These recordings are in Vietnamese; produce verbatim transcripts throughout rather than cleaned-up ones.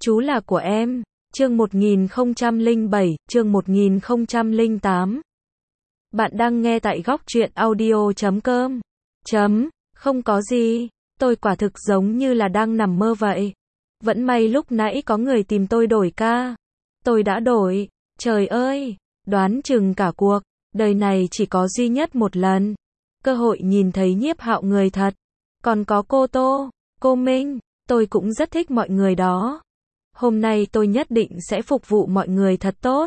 Chú là của em. Chương một nghìn không trăm lẻ bảy, chương một nghìn không trăm lẻ tám. Bạn đang nghe tại góc truyện audio chấm com. Chấm, không có gì. Tôi quả thực giống như là đang nằm mơ vậy. Vẫn may lúc nãy có người tìm tôi đổi ca. Tôi đã đổi. Trời ơi, đoán chừng cả cuộc đời này chỉ có duy nhất một lần cơ hội nhìn thấy Nhiếp Hạo người thật. Còn có cô Tô, cô Minh, tôi cũng rất thích mọi người đó. Hôm nay tôi nhất định sẽ phục vụ mọi người thật tốt.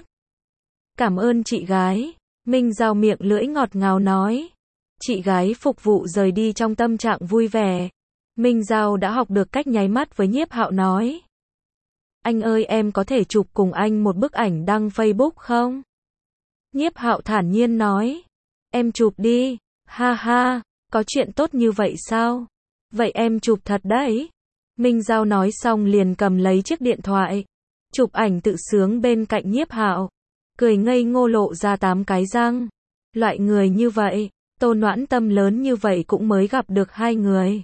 Cảm ơn chị gái. Minh Giao miệng lưỡi ngọt ngào nói. Chị gái phục vụ rời đi trong tâm trạng vui vẻ. Minh Giao đã học được cách nháy mắt với Nhiếp Hạo nói. Anh ơi, em có thể chụp cùng anh một bức ảnh đăng Facebook không? Nhiếp Hạo thản nhiên nói. Em chụp đi. Ha ha, có chuyện tốt như vậy sao? Vậy em chụp thật đấy. Minh Giao nói xong liền cầm lấy chiếc điện thoại, chụp ảnh tự sướng bên cạnh Nhiếp Hạo, cười ngây ngô lộ ra tám cái răng. Loại người như vậy, Tô Noãn Tâm lớn như vậy cũng mới gặp được hai người.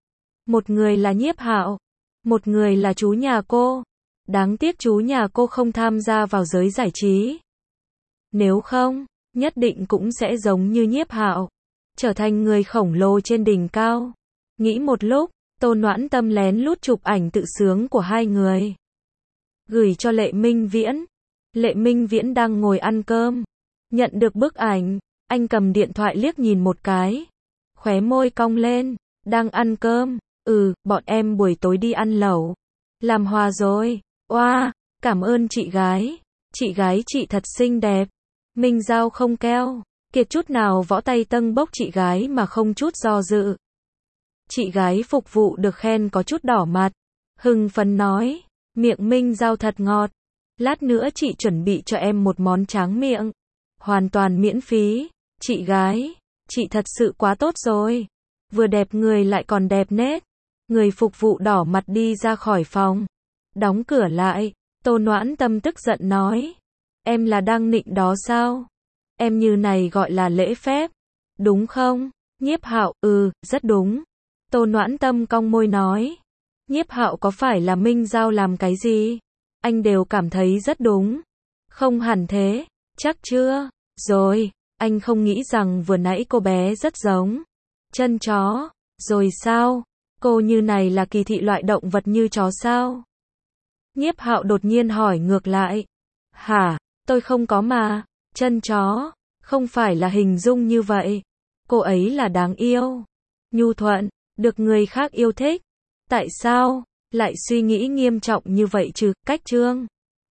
Một người là Nhiếp Hạo, một người là chú nhà cô. Đáng tiếc chú nhà cô không tham gia vào giới giải trí. Nếu không, nhất định cũng sẽ giống như Nhiếp Hạo, trở thành người khổng lồ trên đỉnh cao. Nghĩ một lúc, Tô Noãn Tâm lén lút chụp ảnh tự sướng của hai người, gửi cho Lệ Minh Viễn. Lệ Minh Viễn đang ngồi ăn cơm, nhận được bức ảnh, anh cầm điện thoại liếc nhìn một cái, khóe môi cong lên. Đang ăn cơm? Ừ, bọn em buổi tối đi ăn lẩu. Làm hòa rồi. Oa, cảm ơn chị gái. Chị gái chị thật xinh đẹp. Minh Giao không keo kiệt chút nào võ tay tâng bốc chị gái mà không chút do dự. Chị gái phục vụ được khen có chút đỏ mặt, hưng phấn nói, miệng Minh Giao thật ngọt. Lát nữa chị chuẩn bị cho em một món tráng miệng, hoàn toàn miễn phí. Chị gái, chị thật sự quá tốt rồi. Vừa đẹp người lại còn đẹp nết. Người phục vụ đỏ mặt đi ra khỏi phòng, đóng cửa lại. Tô Noãn Tâm tức giận nói, em là đang nịnh đó sao? Em như này gọi là lễ phép, đúng không? Nhiếp Hạo, ừ, rất đúng. Tô Noãn Tâm cong môi nói. Nhiếp Hạo có phải là Minh Giao làm cái gì? Anh đều cảm thấy rất đúng. Không hẳn thế, chắc chưa? Rồi, anh không nghĩ rằng vừa nãy cô bé rất giống chân chó. Rồi sao? Cô như này là kỳ thị loại động vật như chó sao? Nhiếp Hạo đột nhiên hỏi ngược lại. Hả? Tôi không có mà. Chân chó, không phải là hình dung như vậy. Cô ấy là đáng yêu, nhu thuận, được người khác yêu thích. Tại sao lại suy nghĩ nghiêm trọng như vậy chứ? Cách Trương